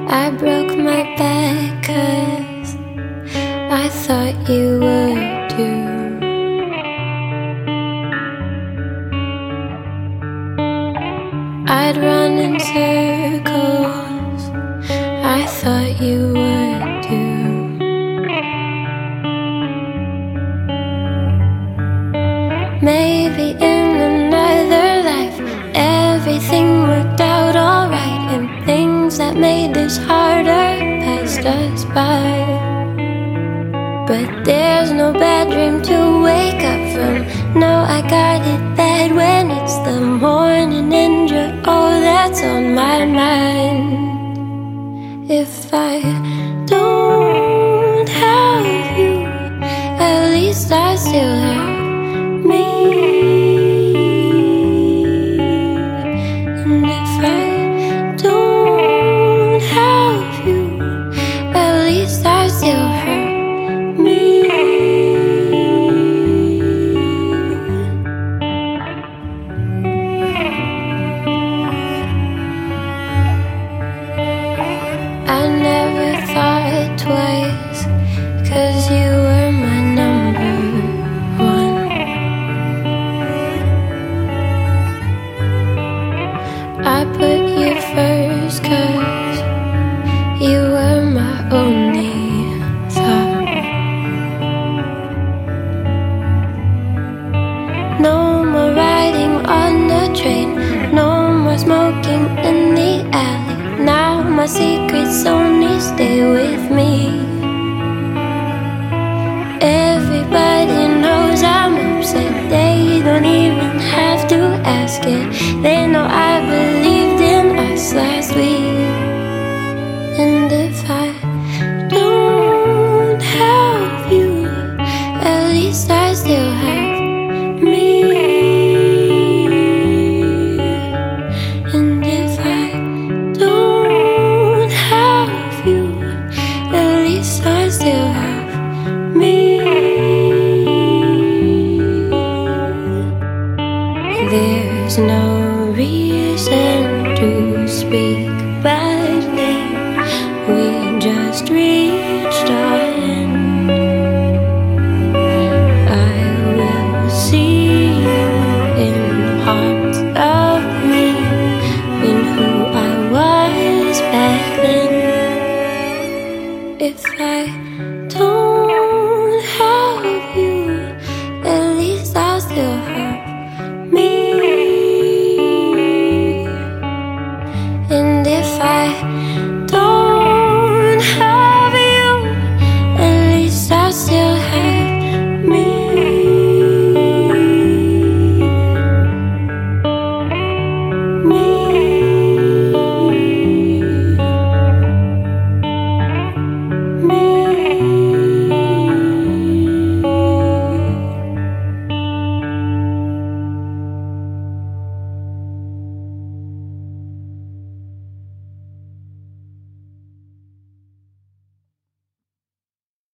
I broke my back 'cause I thought you would too. I'd run in circles, I thought you would too. Maybe in another life everything worked out alright, and things that made this harder passed us by. But there's no bad dream to wake up from. No, I got it bad when it's the morning and you're all that's on my mind. If I don't have you, at least I still have me. And if I don't have you, at least I still have me. I never thought twice, 'cause you were my number one. I put you first 'cause you were my only thought. No more riding on the train, no more smoking in the alley. Now my secrets only stay with me. Everybody knows I'm upset, they don't even have to ask it. They know I believed in us last week. And if I don't have you, at least I still have me. And if I don't have you, at least I still have me. There's no reason to speak badly, we just reached our end. I will see you in parts of me, in who I was back then. If I don't have you, at least I'll still have me.